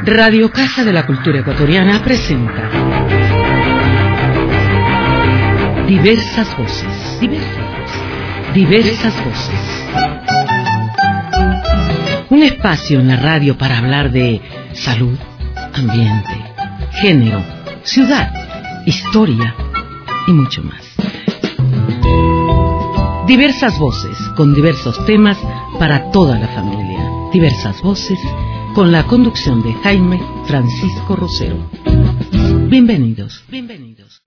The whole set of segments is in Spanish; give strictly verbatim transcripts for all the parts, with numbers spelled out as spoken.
Radio Casa de la Cultura Ecuatoriana presenta Diversas Voces. Diversas Voces. Diversas Voces. Un espacio en la radio para hablar de salud, ambiente, género, ciudad, historia y mucho más. Diversas Voces, con diversos temas para toda la familia. Diversas Voces, con la conducción de Jaime Francisco Rosero. Bienvenidos, bienvenidos.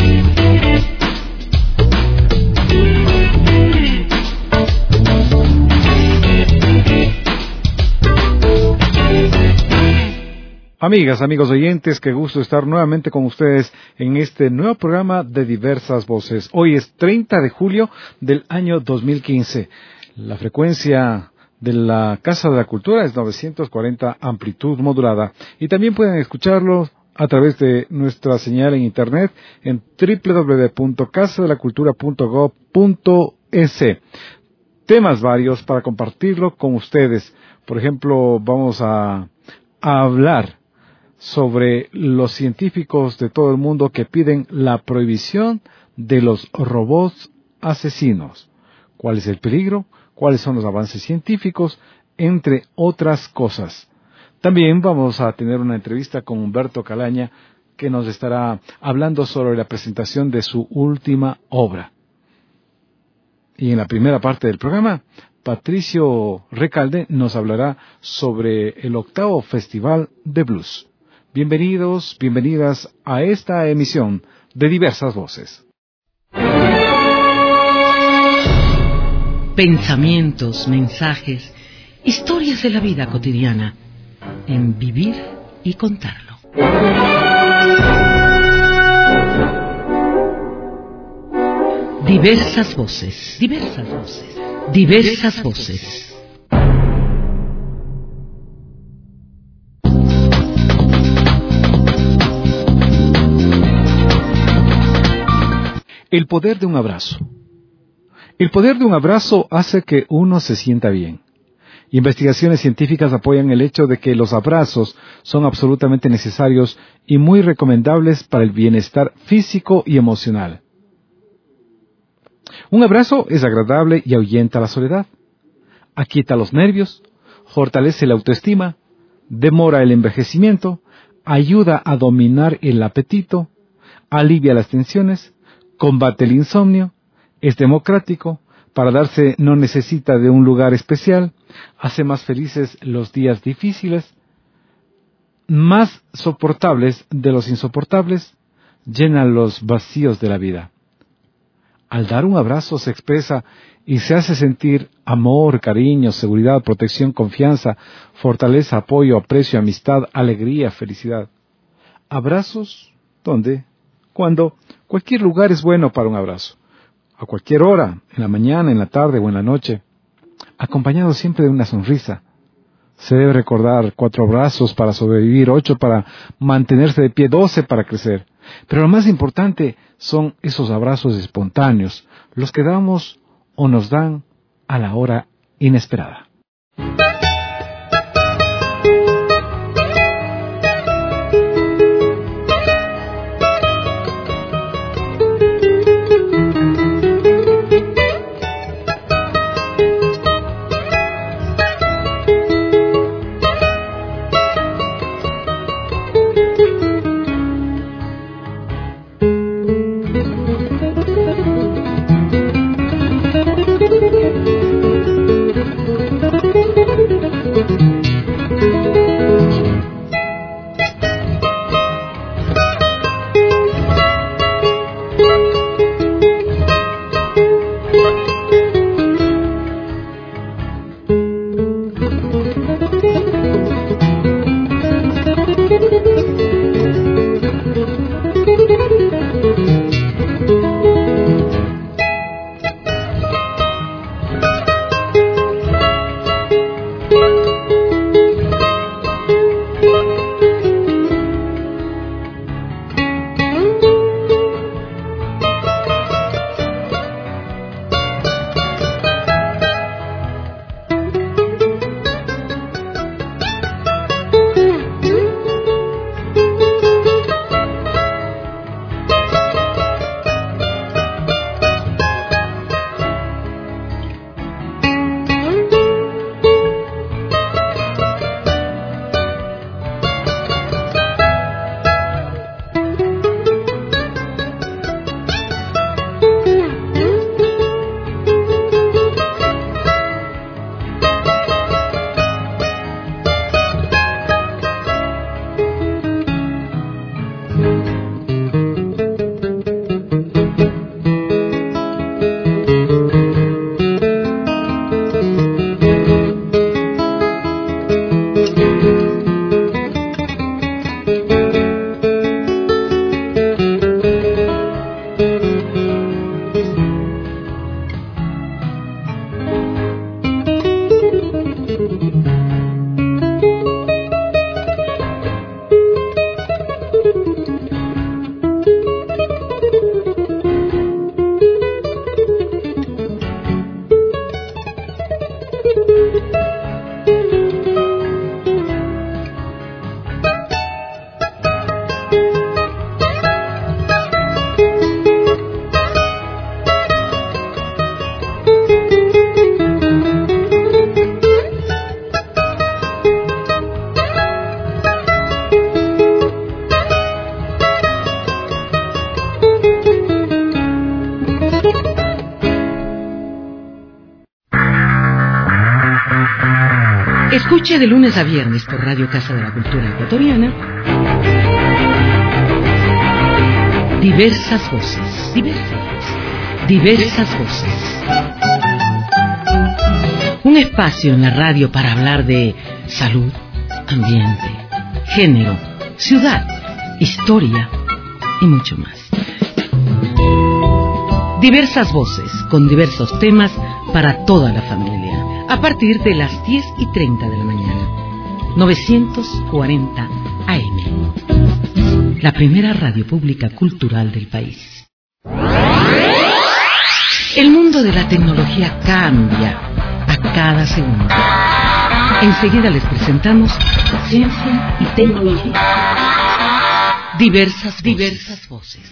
Amigas, amigos oyentes, qué gusto estar nuevamente con ustedes en este nuevo programa de Diversas Voces. Hoy es treinta de julio del año dos mil quince. La frecuencia de la Casa de la Cultura es novecientos cuarenta, amplitud modulada. Y también pueden escucharlo a través de nuestra señal en internet en doble u doble u doble u punto casa de la cultura punto gob punto es. Temas varios para compartirlo con ustedes. Por ejemplo, vamos a, a hablar sobre los científicos de todo el mundo que piden la prohibición de los robots asesinos. ¿Cuál es el peligro? ¿Cuáles son los avances científicos? Entre otras cosas. También vamos a tener una entrevista con Humberto Calaña, que nos estará hablando sobre la presentación de su última obra. Y en la primera parte del programa, Patricio Recalde nos hablará sobre el octavo Festival de Blues. Bienvenidos, bienvenidas a esta emisión de Diversas Voces. Pensamientos, mensajes, historias de la vida cotidiana, en Vivir y Contarlo. Diversas Voces, diversas voces, diversas voces. El poder de un abrazo. El poder de un abrazo hace que uno se sienta bien. Investigaciones científicas apoyan el hecho de que los abrazos son absolutamente necesarios y muy recomendables para el bienestar físico y emocional. Un abrazo es agradable y ahuyenta la soledad. Aquieta los nervios, fortalece la autoestima, demora el envejecimiento, ayuda a dominar el apetito, alivia las tensiones, combate el insomnio, es democrático, para darse no necesita de un lugar especial, hace más felices los días difíciles, más soportables de los insoportables, llena los vacíos de la vida. Al dar un abrazo se expresa y se hace sentir amor, cariño, seguridad, protección, confianza, fortaleza, apoyo, aprecio, amistad, alegría, felicidad. Abrazos, ¿dónde? Cuando cualquier lugar es bueno para un abrazo. A cualquier hora, en la mañana, en la tarde o en la noche. Acompañado siempre de una sonrisa. Se debe recordar cuatro abrazos para sobrevivir, ocho para mantenerse de pie, doce para crecer. Pero lo más importante son esos abrazos espontáneos, los que damos o nos dan a la hora inesperada. Escuche de lunes a viernes por Radio Casa de la Cultura Ecuatoriana diversas voces, diversas, diversas voces. Un espacio en la radio para hablar de salud, ambiente, género, ciudad, historia y mucho más. Diversas voces con diversos temas para toda la familia. A partir de las diez y treinta de la mañana, novecientos cuarenta A M. La primera radio pública cultural del país. El mundo de la tecnología cambia a cada segundo. Enseguida les presentamos Ciencia y Tecnología. Diversas, diversas voces.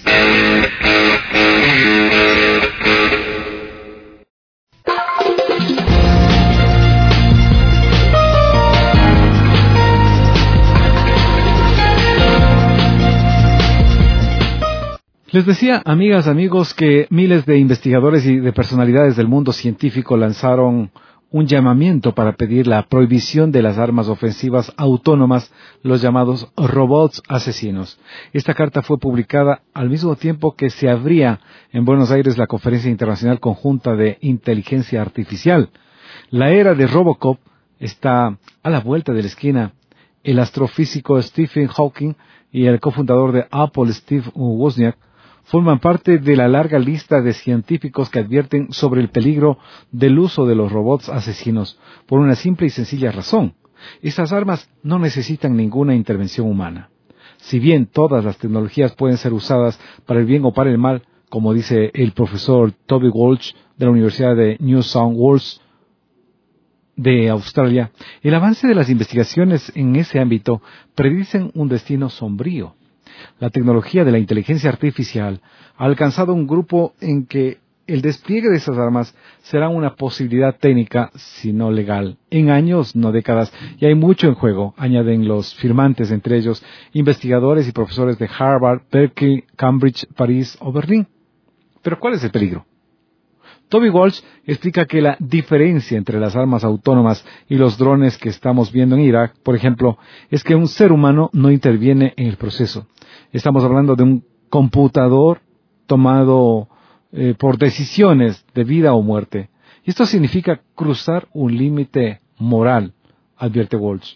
Les decía, amigas, amigos, que miles de investigadores y de personalidades del mundo científico lanzaron un llamamiento para pedir la prohibición de las armas ofensivas autónomas, los llamados robots asesinos. Esta carta fue publicada al mismo tiempo que se abría en Buenos Aires la Conferencia Internacional Conjunta de Inteligencia Artificial. La era de Robocop está a la vuelta de la esquina. El astrofísico Stephen Hawking y el cofundador de Apple, Steve Wozniak, forman parte de la larga lista de científicos que advierten sobre el peligro del uso de los robots asesinos por una simple y sencilla razón. Estas armas no necesitan ninguna intervención humana. Si bien todas las tecnologías pueden ser usadas para el bien o para el mal, como dice el profesor Toby Walsh de la Universidad de New South Wales de Australia, el avance de las investigaciones en ese ámbito predicen un destino sombrío. La tecnología de la inteligencia artificial ha alcanzado un grupo en que el despliegue de esas armas será una posibilidad técnica, si no legal, en años, no décadas, y hay mucho en juego, añaden los firmantes, entre ellos investigadores y profesores de Harvard, Berkeley, Cambridge, París o Berlín. Pero ¿cuál es el peligro? Toby Walsh explica que la diferencia entre las armas autónomas y los drones que estamos viendo en Irak, por ejemplo, es que un ser humano no interviene en el proceso. Estamos hablando de un computador tomado eh, por decisiones de vida o muerte. Y esto significa cruzar un límite moral, advierte Walsh.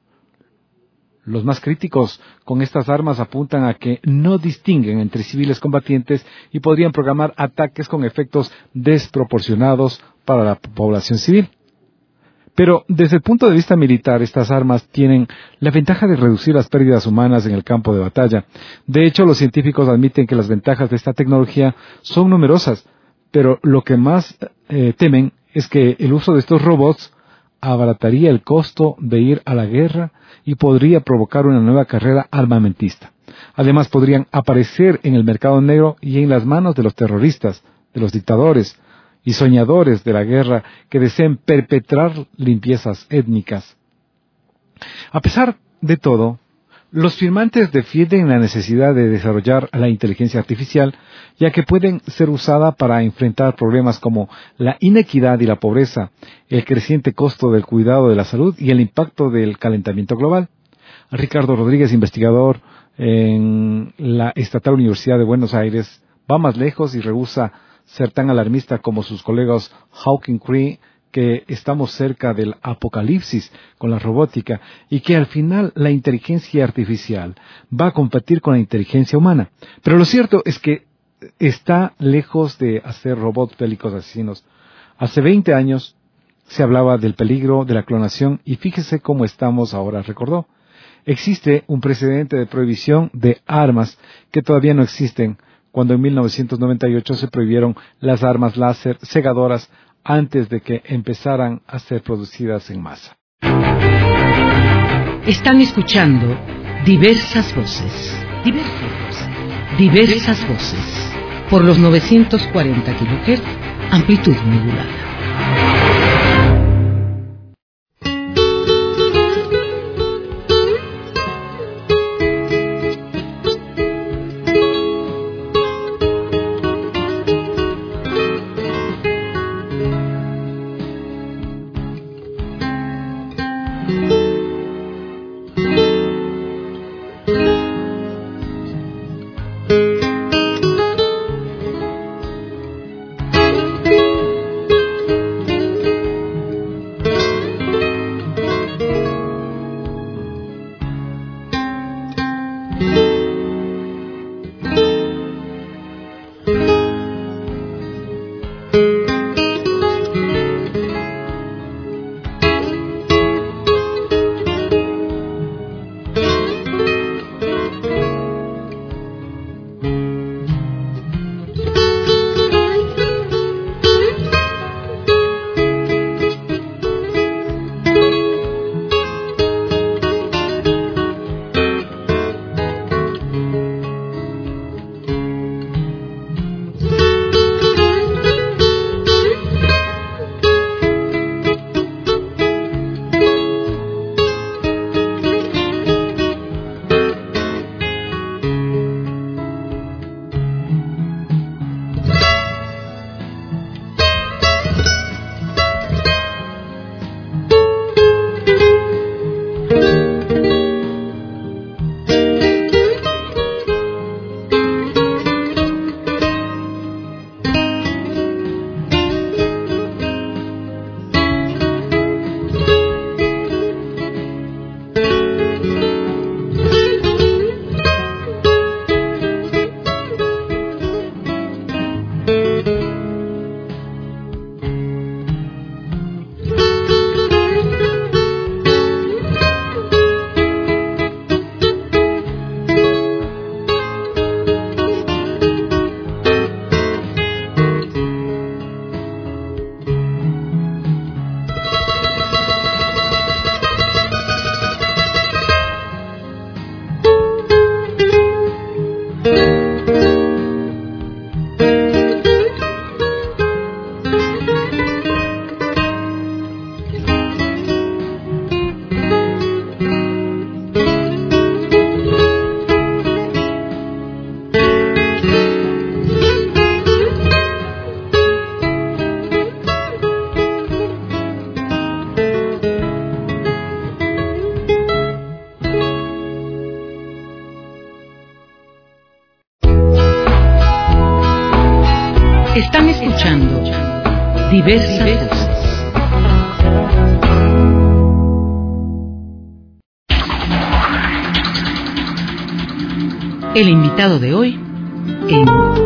Los más críticos con estas armas apuntan a que no distinguen entre civiles combatientes y podrían programar ataques con efectos desproporcionados para la población civil. Pero desde el punto de vista militar, estas armas tienen la ventaja de reducir las pérdidas humanas en el campo de batalla. De hecho, los científicos admiten que las ventajas de esta tecnología son numerosas, pero lo que más eh, temen es que el uso de estos robots abarataría el costo de ir a la guerra y podría provocar una nueva carrera armamentista. Además, podrían aparecer en el mercado negro y en las manos de los terroristas, de los dictadores y soñadores de la guerra que deseen perpetrar limpiezas étnicas. A pesar de todo, los firmantes defienden la necesidad de desarrollar la inteligencia artificial, ya que pueden ser usada para enfrentar problemas como la inequidad y la pobreza, el creciente costo del cuidado de la salud y el impacto del calentamiento global. Ricardo Rodríguez, investigador en la Estatal Universidad de Buenos Aires, va más lejos y rehúsa ser tan alarmista como sus colegas Hawking cree que estamos cerca del apocalipsis con la robótica y que al final la inteligencia artificial va a competir con la inteligencia humana. Pero lo cierto es que está lejos de hacer robots bélicos asesinos. Hace veinte años se hablaba del peligro de la clonación y fíjese cómo estamos ahora, recordó. Existe un precedente de prohibición de armas que todavía no existen, cuando en mil novecientos noventa y ocho se prohibieron las armas láser cegadoras antes de que empezaran a ser producidas en masa. Están escuchando diversas voces, diversas voces, diversas voces, por los novecientos cuarenta kilohertz, amplitud modulada. Están escuchando diversas voces. El invitado de hoy en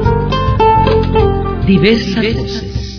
diversas voces.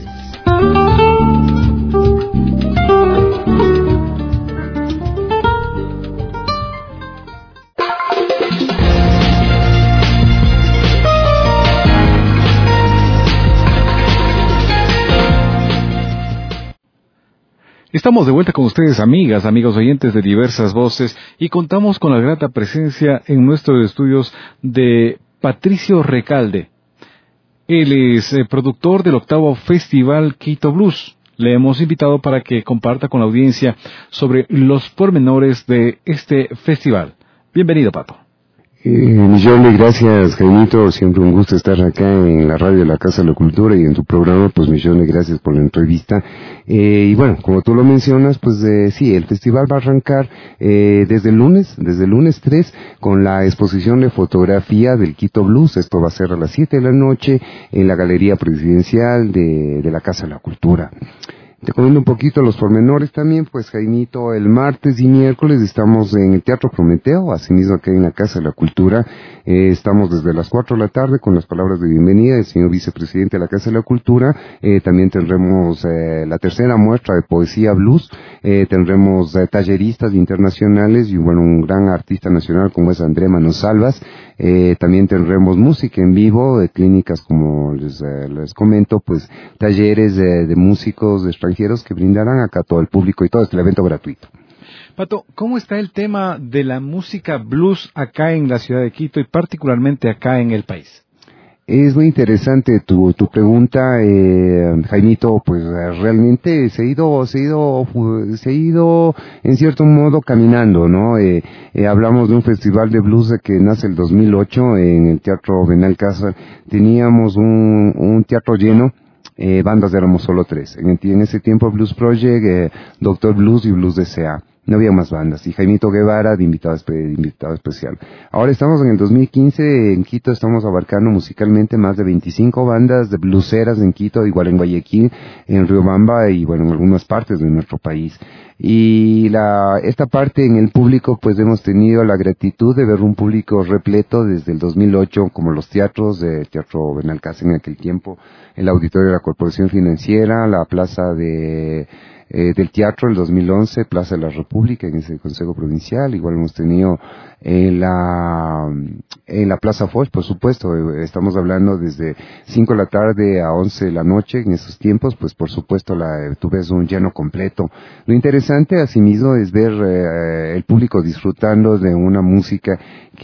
Estamos de vuelta con ustedes, amigas, amigos oyentes de diversas voces, y contamos con la grata presencia en nuestros estudios de Patricio Recalde. Él es eh, productor del octavo Festival Quito Blues. Le hemos invitado para que comparta con la audiencia sobre los pormenores de este festival. Bienvenido, Pato. Eh, millón de gracias, Jaimito. Siempre un gusto estar acá en la radio de la Casa de la Cultura y en tu programa. Pues millón de gracias por la entrevista. Eh, y bueno, como tú lo mencionas, pues eh, sí, el festival va a arrancar eh, desde el lunes, desde el lunes tres, con la exposición de fotografía del Quito Blues. Esto va a ser a las siete de la noche en la Galería Presidencial de, de la Casa de la Cultura. Te comento un poquito los pormenores también, pues Jaimito, el martes y miércoles estamos en el Teatro Prometeo, asimismo aquí en la Casa de la Cultura. Eh, estamos desde las cuatro de la tarde con las palabras de bienvenida del señor vicepresidente de la Casa de la Cultura. Eh, también tendremos eh, la tercera muestra de poesía blues. Eh, tendremos eh, talleristas internacionales y bueno, un gran artista nacional como es André Manosalvas. Eh, también tendremos música en vivo, de clínicas como les, eh, les comento, pues talleres de, de músicos extranjeros que brindarán acá a todo el público y todo este evento gratuito. Pato, ¿cómo está el tema de la música blues acá en la ciudad de Quito y particularmente acá en el país? Es muy interesante tu, tu pregunta, eh, Jaimito, pues realmente se ha ido, se ha ido, se ha ido en cierto modo caminando, ¿no? Eh, eh, hablamos de un festival de blues que nace el dos mil ocho en el Teatro Benalcázar. Teníamos un, un teatro lleno. Eh, bandas éramos solo tres. En, en ese tiempo Blues Project, eh, Doctor Blues y Blues D C A. No había más bandas. Y Jaimito Guevara de invitado, de invitado especial. Ahora estamos en el dos mil quince, en Quito estamos abarcando musicalmente más de veinticinco bandas de blueseras en Quito, igual en Guayaquil, en Riobamba y bueno, en algunas partes de nuestro país. Y la, esta parte en el público, pues hemos tenido la gratitud de ver un público repleto desde el dos mil ocho, como los teatros, del Teatro Benalcázar en aquel tiempo, el auditorio de la Corporación Financiera, la plaza de, eh, del teatro el dos mil once, Plaza de la República en ese Consejo Provincial. Igual hemos tenido en la, en la Plaza Foch, por supuesto, estamos hablando desde cinco de la tarde a once de la noche en esos tiempos, pues por supuesto la, tú ves un lleno completo. Lo interesante asimismo es ver eh, el público disfrutando de una música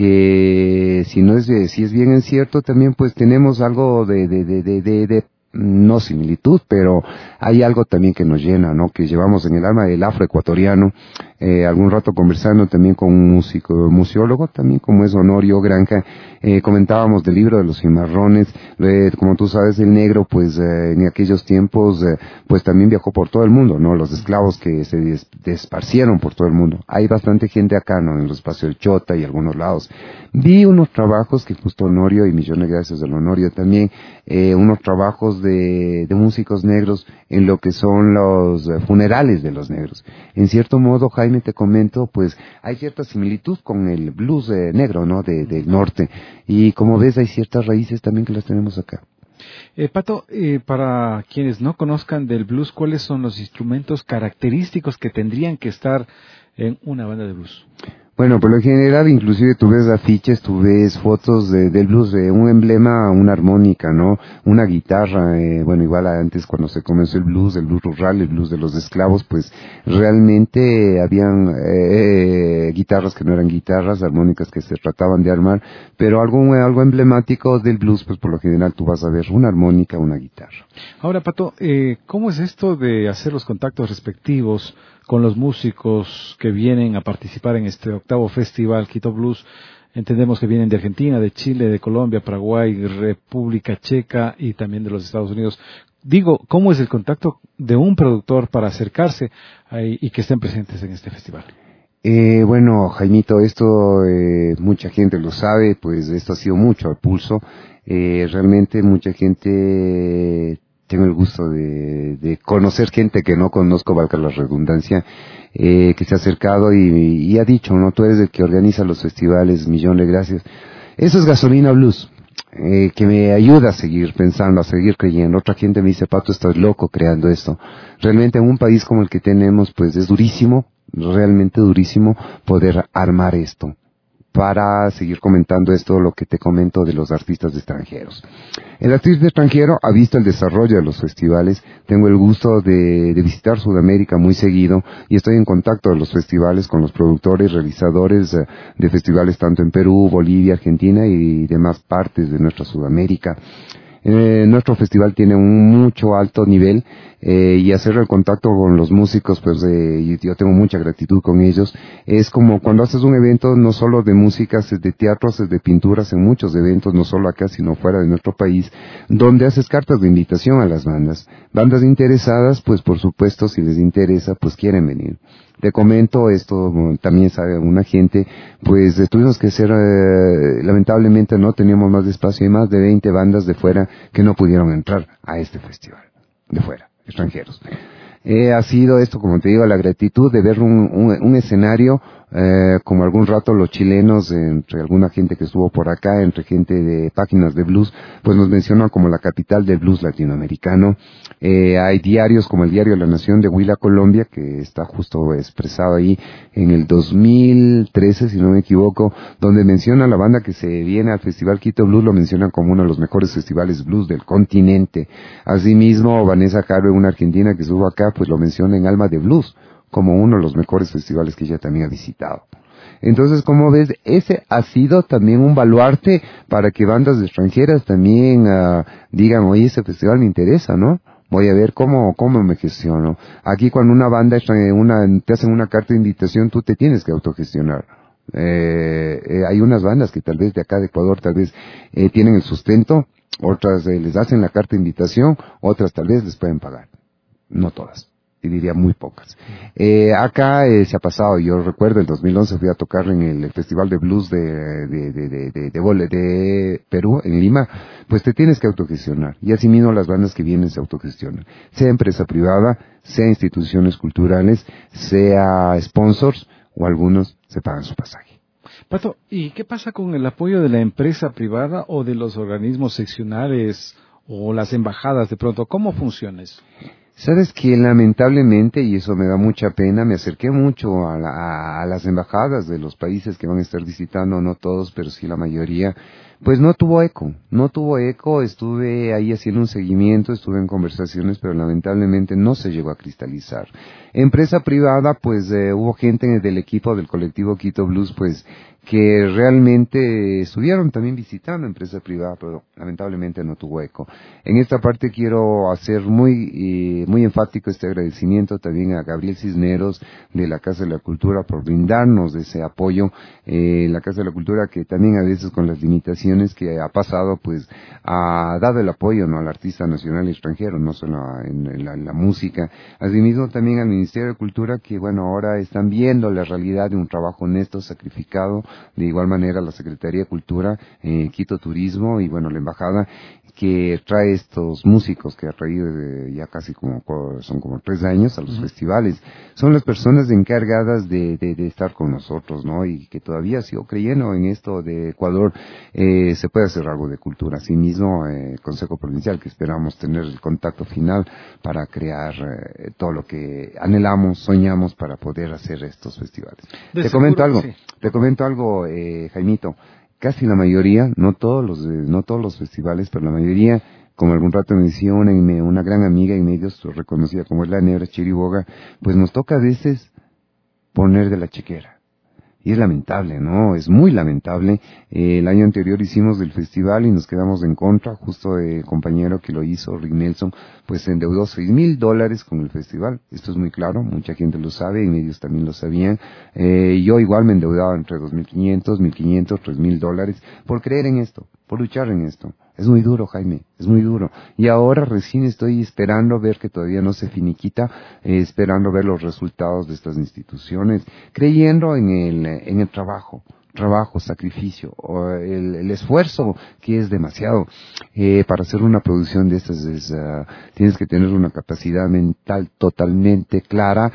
que si no es, si es bien es cierto, también pues tenemos algo de, de, de, de, de, de no similitud, pero hay algo también que nos llena, ¿no? Que llevamos en el alma del afroecuatoriano. Eh, algún rato conversando también con un músico, museólogo también como es Honorio Granja, eh, comentábamos del libro de los cimarrones. Eh, como tú sabes, el negro pues eh, en aquellos tiempos eh, pues también viajó por todo el mundo, ¿no? Los esclavos que se des- desparcieron por todo el mundo. Hay bastante gente acá, ¿no? En los espacios del Chota y algunos lados. Vi unos trabajos que justo Honorio, y millones de gracias al Honorio también, eh, unos trabajos de, de músicos negros en lo que son los eh, funerales de los negros. En cierto modo, Jaime, te comento, pues hay cierta similitud con el blues eh, negro, ¿no? De, del norte. Y como ves, hay ciertas raíces también que las tenemos acá. Eh, Pato, eh, para quienes no conozcan del blues, ¿cuáles son los instrumentos característicos que tendrían que estar en una banda de blues? Bueno, por lo general, inclusive tú ves afiches, tú ves fotos de, del blues, de un emblema, una armónica, ¿no? Una guitarra, eh, bueno, igual antes cuando se comenzó el blues, el blues rural, el blues de los esclavos, pues realmente habían eh, guitarras que no eran guitarras, armónicas que se trataban de armar, pero algo, algo emblemático del blues, pues por lo general tú vas a ver una armónica, una guitarra. Ahora, Pato, eh, ¿cómo es esto de hacer los contactos respectivos con los músicos que vienen a participar en este octavo festival Quito Blues? Entendemos que vienen de Argentina, de Chile, de Colombia, Paraguay, República Checa y también de los Estados Unidos. Digo, ¿cómo es el contacto de un productor para acercarse ahí y que estén presentes en este festival? Eh, bueno, Jaimito, esto eh, mucha gente lo sabe, pues esto ha sido mucho al pulso. Eh, realmente mucha gente, tengo el gusto de, de conocer gente que no conozco, valga la redundancia, eh, que se ha acercado y, y ha dicho, ¿no? Tú eres el que organiza los festivales, millón de gracias. Eso es Gasolina Blues, eh, que me ayuda a seguir pensando, a seguir creyendo. Otra gente me dice, Pato, estás loco creando esto. Realmente en un país como el que tenemos, pues es durísimo, realmente durísimo poder armar esto. Para seguir comentando esto, lo que te comento de los artistas extranjeros. El artista extranjero ha visto el desarrollo de los festivales. Tengo el gusto de, de visitar Sudamérica muy seguido y estoy en contacto de los festivales con los productores, realizadores eh, de festivales tanto en Perú, Bolivia, Argentina y demás partes de nuestra Sudamérica. Eh, nuestro festival tiene un mucho alto nivel eh, y hacer el contacto con los músicos, pues eh, y yo tengo mucha gratitud con ellos. Es como cuando haces un evento no solo de música, es de teatros, es de pinturas, en muchos eventos, no solo acá sino fuera de nuestro país, donde haces cartas de invitación a las bandas. Bandas interesadas, pues por supuesto, si les interesa, pues quieren venir. Te comento, esto también sabe una gente, pues eh, tuvimos que ser, eh, lamentablemente no teníamos más espacio y más de veinte bandas de fuera que no pudieron entrar a este festival, de fuera, extranjeros. Eh, ha sido esto, como te digo, la gratitud de ver un, un, un escenario, eh, como algún rato los chilenos, entre alguna gente que estuvo por acá, entre gente de páginas de blues, pues nos mencionan como la capital del blues latinoamericano. Eh, hay diarios como el Diario de la Nación de Huila, Colombia, que está justo expresado ahí en el dos mil trece, si no me equivoco, donde menciona la banda que se viene al Festival Quito Blues, lo mencionan como uno de los mejores festivales blues del continente. Asimismo, Vanessa Carve, una argentina que estuvo acá, pues lo menciona en Alma de Blues, como uno de los mejores festivales que ella también ha visitado. Entonces, como ves, ese ha sido también un baluarte para que bandas extranjeras también uh, digan, oye, ese festival me interesa, ¿no? Voy a ver cómo, cómo me gestiono. Aquí cuando una banda, una, te hacen una carta de invitación, tú te tienes que autogestionar. Eh, eh, hay unas bandas que tal vez de acá de Ecuador, tal vez eh, tienen el sustento, otras eh, les hacen la carta de invitación, otras tal vez les pueden pagar. No todas. Y diría muy pocas. Eh, acá eh, se ha pasado, yo recuerdo, en dos mil once fui a tocar en el Festival de Blues de, de, de, de, de, de, de Perú, en Lima, pues te tienes que autogestionar. Y así mismo las bandas que vienen se autogestionan. Sea empresa privada, sea instituciones culturales, sea sponsors, o algunos se pagan su pasaje. Pato, ¿y qué pasa con el apoyo de la empresa privada o de los organismos seccionales o las embajadas de pronto? ¿Cómo funciona eso? Sabes que lamentablemente, y eso me da mucha pena, me acerqué mucho a, la, a las embajadas de los países que van a estar visitando, no todos, pero sí la mayoría, pues no tuvo eco, no tuvo eco, estuve ahí haciendo un seguimiento, estuve en conversaciones, pero lamentablemente no se llegó a cristalizar. Empresa privada, pues eh, hubo gente del equipo del colectivo Quito Blues, pues que realmente estuvieron también visitando empresa privada, pero lamentablemente no tuvo eco. En esta parte quiero hacer muy eh, muy enfático este agradecimiento también a Gabriel Cisneros de la Casa de la Cultura por brindarnos ese apoyo. Eh, la Casa de la Cultura, que también a veces con las limitaciones que ha pasado, pues ha dado el apoyo, ¿no?, al artista nacional y extranjero, no solo en, en, la, en la música. Asimismo también al Ministerio de Cultura, que bueno, ahora están viendo la realidad de un trabajo honesto, sacrificado. De igual manera la Secretaría de Cultura, eh, Quito Turismo y bueno, la Embajada, que trae estos músicos que ha traído de ya casi como, son como tres años a los uh-huh. festivales. Son las personas encargadas de, de, de estar con nosotros, ¿no? Y que todavía sigo creyendo en esto de Ecuador, eh, se puede hacer algo de cultura. Asimismo, eh, Consejo Provincial, que esperamos tener el contacto final para crear eh, todo lo que anhelamos, soñamos para poder hacer estos festivales. De te seguro, comento algo, sí. te comento algo, eh, Jaimito. Casi la mayoría, no todos los, no todos los festivales, pero la mayoría, como algún rato me decía una, una gran amiga en medios reconocida como es la Negra Chiriboga, pues nos toca a veces poner de la chequera. Y es lamentable, ¿no? Es muy lamentable. Eh, el año anterior hicimos del festival y nos quedamos en contra. Justo el compañero que lo hizo, Rick Nelson, pues se endeudó seis mil dólares con el festival. Esto es muy claro, mucha gente lo sabe, y medios también lo sabían. Eh, yo igual me endeudaba entre dos mil quinientos, mil quinientos, tres mil dólares por creer en esto, por luchar en esto. Es muy duro, Jaime, es muy duro. Y ahora recién estoy esperando ver que todavía no se finiquita, eh, esperando ver los resultados de estas instituciones, creyendo en el, en el trabajo, trabajo, sacrificio, o el, el esfuerzo, que es demasiado. Eh, para hacer una producción de estas es, uh, tienes que tener una capacidad mental totalmente clara,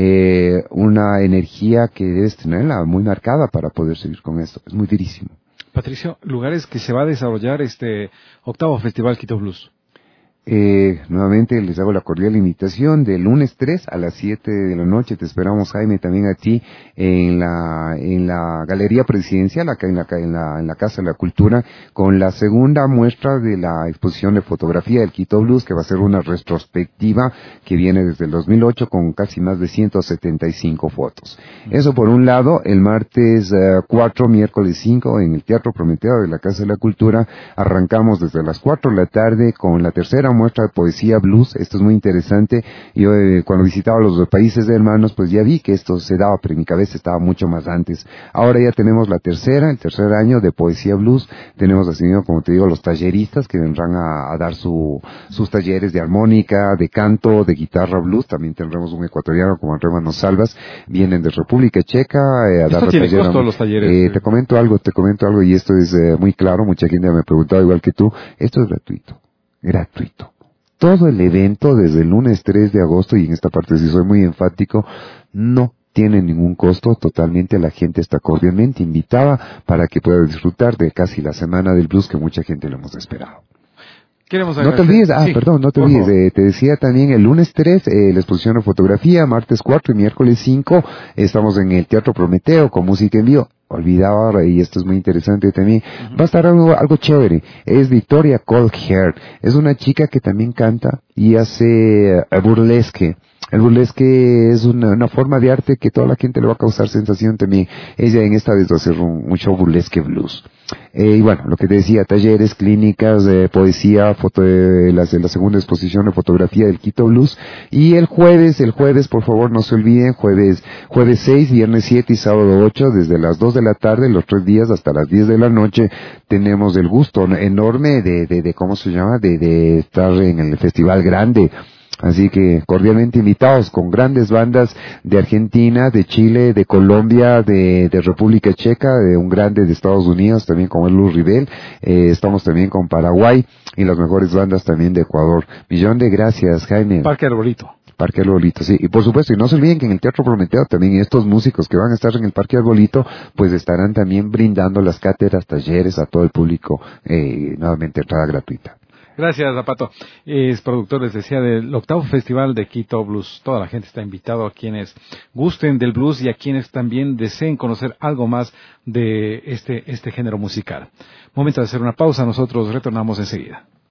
eh, una energía que debes tenerla muy marcada para poder seguir con esto. Es muy durísimo. Patricio, lugares que se va a desarrollar este octavo Festival Quito Blues. Eh, nuevamente les hago la cordial invitación del lunes tres a las siete de la noche. Te esperamos, Jaime, también a ti en la en la Galería Presidencial, acá en la, en la, en la Casa de la Cultura, con la segunda muestra de la exposición de fotografía del Quito Blues, que va a ser una retrospectiva que viene desde el dos mil ocho con casi más de ciento setenta y cinco fotos. Eso por un lado. El martes uh, cuatro, miércoles cinco, en el Teatro Prometeo de la Casa de la Cultura, arrancamos desde las cuatro de la tarde con la tercera muestra de poesía blues. Esto es muy interesante. Yo eh, cuando visitaba los países de hermanos, pues ya vi que esto se daba, pero en mi cabeza estaba mucho más antes. Ahora ya tenemos la tercera, el tercer año de poesía blues. Tenemos así mismo, como te digo, los talleristas que vendrán a, a dar su, sus talleres de armónica, de canto, de guitarra blues. También tendremos un ecuatoriano como Hermanos Salvas, vienen de República Checa eh, a dar tiene taller, costo los talleres. Eh, te comento algo, te comento algo y esto es eh, muy claro. Mucha gente me ha preguntado igual que tú. Esto es gratuito. Gratuito. todo el evento desde el lunes tres de agosto, y en esta parte sí soy muy enfático, no tiene ningún costo, totalmente la gente está cordialmente invitada para que pueda disfrutar de casi la semana del blues que mucha gente lo hemos esperado. Queremos no te olvides, ah, sí, perdón, no te olvides, eh, te decía también el lunes tres, eh, la exposición de fotografía, martes cuatro y miércoles cinco, estamos en el Teatro Prometeo con música en vivo. Olvidaba, y esto es muy interesante también, uh-huh. Va a estar algo, algo chévere, es Victoria Colheart, es una chica que también canta y hace uh, burlesque. El burlesque es una, una forma de arte que toda la gente le va a causar sensación también. Ella en esta vez va a hacer un, un show burlesque blues. Eh, y bueno, lo que te decía, talleres, clínicas, eh, poesía, foto de la, la segunda exposición de fotografía del Quito Blues. Y el jueves, el jueves, por favor, no se olviden, jueves, jueves seis, viernes siete y sábado ocho, desde las dos de la tarde, los tres días hasta las diez de la noche, tenemos el gusto enorme de, de, de ¿cómo se llama? De, de estar en el Festival Grande. Así que cordialmente invitados con grandes bandas de Argentina, de Chile, de Colombia, de, de República Checa, de un grande de Estados Unidos también como es Luz Rivel, eh, estamos también con Paraguay y las mejores bandas también de Ecuador. Millón de gracias, Jaime. Parque Arbolito. Parque Arbolito, sí. Y por supuesto, y no se olviden que en el Teatro Prometeo también estos músicos que van a estar en el Parque Arbolito, pues estarán también brindando las cátedras, talleres a todo el público, eh, nuevamente entrada gratuita. Gracias, Zapato. Es productor, les decía, del octavo Festival de Quito Blues. Toda la gente está invitada, a quienes gusten del blues y a quienes también deseen conocer algo más de este, este género musical. Momento de hacer una pausa, nosotros retornamos enseguida.